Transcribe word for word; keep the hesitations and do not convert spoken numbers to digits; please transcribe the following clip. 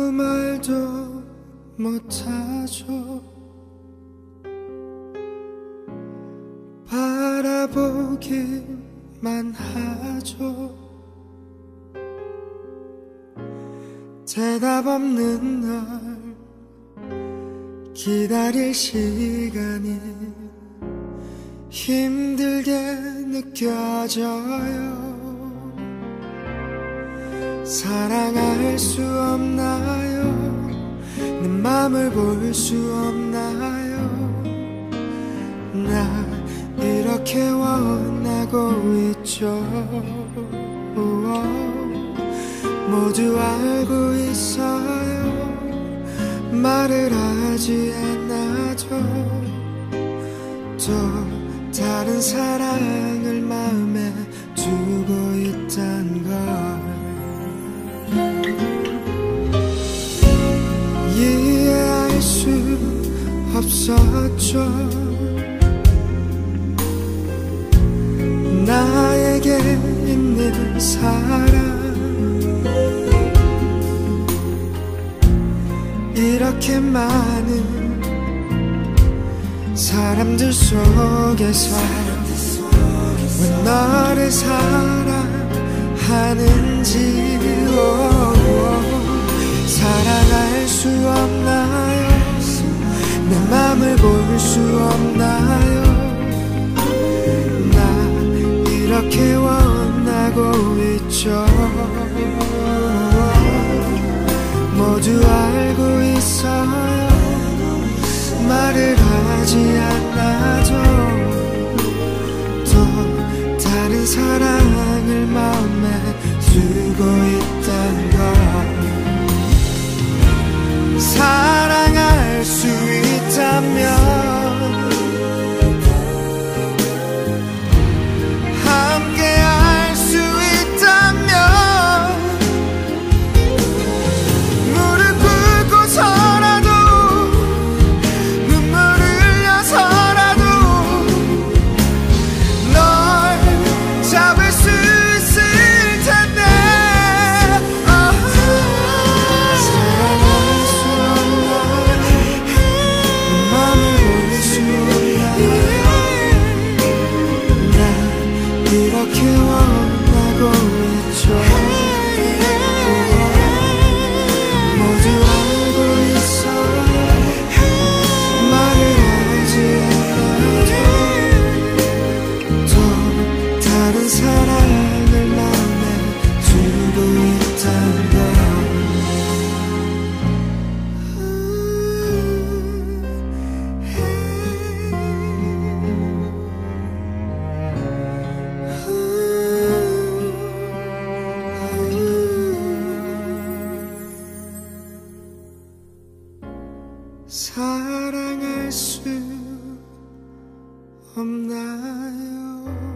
말도 못하죠. 바라보기만 하죠. 대답 없는 날 기다릴 시간이 힘들게 느껴져요. 사랑할 수 없나요? 내 맘을 볼 수 없나요? 나 이렇게 원하고 있죠. 모두 알고 있어요. 말을 하지 않아도 또 다른 사랑을 마음에 두고 있단 걸 이해할 수 없었죠. 나에게 있는 사랑 이렇게 많은 사람들 속에서 왜 너를 사랑하는지 사랑할 수 없나요? 내 맘을 볼 수 없나요? 나 이렇게 원하고 있죠. 모두 알고 있어요. 말을 하지 않아도 또 다른 사랑을 마음에 두고 있단 걸 사랑할 수 있다면 이렇게 원하고 있죠. 모두 알고 있어요. 말을 하지 않아도 또 다른 사랑을 마음에 두고 있단 걸 사랑할 수 없나요?